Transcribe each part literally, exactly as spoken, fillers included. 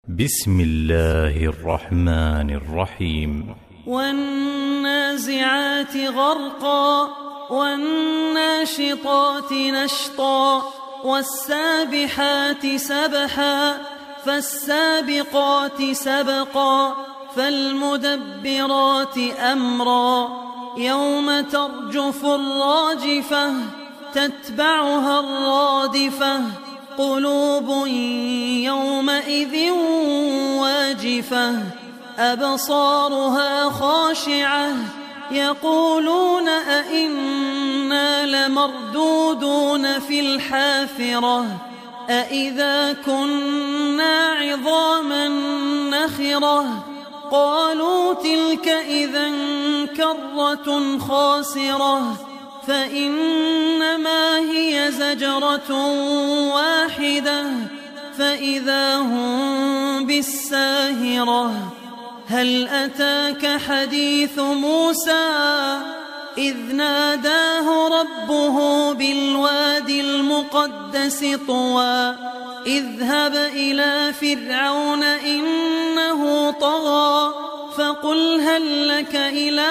بسم الله الرحمن الرحيم. والنازعات غرقا والناشطات نشطا والسابحات سبحا فالسابقات سبقا فالمدبرات أمرا يوم ترجف الراجفة تتبعها الرادفة قلوب يومئذ واجفة أبصارها خاشعة يقولون أئنا لمردودون في الحافرة أئذا كنا عظاما نخرة قالوا تلك إذا كرة خاسرة فإنما هي زجرة واحدة فإذا هم بالساهرة هل أتاك حديث موسى إذ ناداه ربه بالوادي المقدس طوى اذهب إلى فرعون إنه طغى فقل هل لك إلى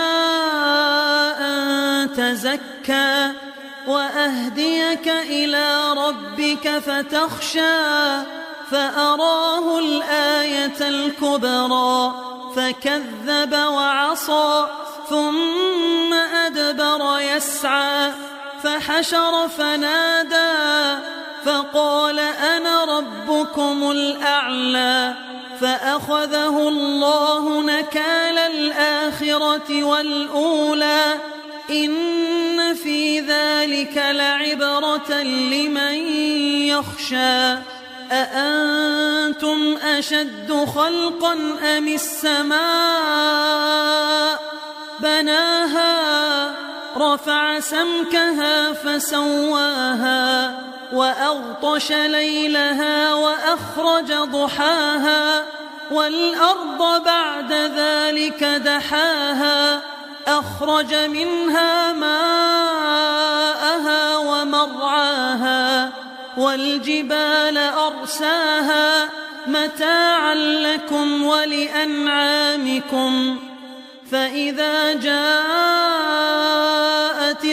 أن تزكى وأهديك إلى ربك فتخشى فأراه الآية الكبرى فكذب وعصى ثم أدبر يسعى فحشر فنادى فقال أنا ربكم الأعلى فأخذه الله نكال الآخرة والأولى إن في ذلك لعبرة لمن يخشى أأنتم أشد خلقا أم السماء بناها رفع سمكها فسواها وأغطش ليلها وأخرج ضحاها والأرض بعد ذلك دحاها أخرج منها ماءها ومرعاها والجبال أرساها متاعا لكم ولأنعامكم فإذا جاءت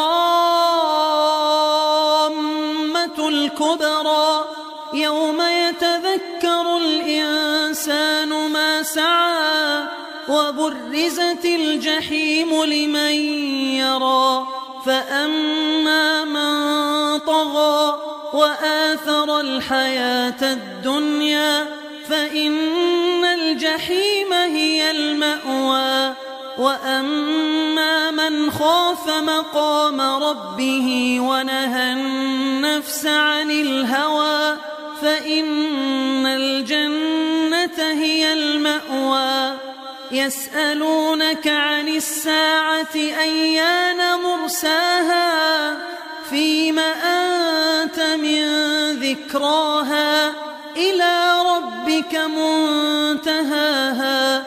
الطامة الكبرى يوم يتذكر الإنسان ما سعى وبرزت الجحيم لمن يرى فأما من طغى وآثر الحياة الدنيا فإن الجحيم هي المأوى وأما من خاف مقام ربه ونهى النفس عن الهوى فإن الجنة هي المأوى يسألونك عن الساعة أيان مرساها فيم أنت من ذكراها إلى ربك منتهاها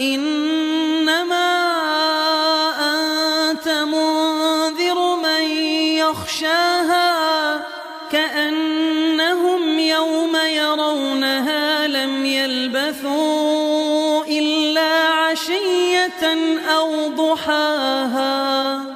إنما أنت منذر من يخشاها كأنهم يوم يرونها لم يلبثوا إلا عشية أو ضحاها.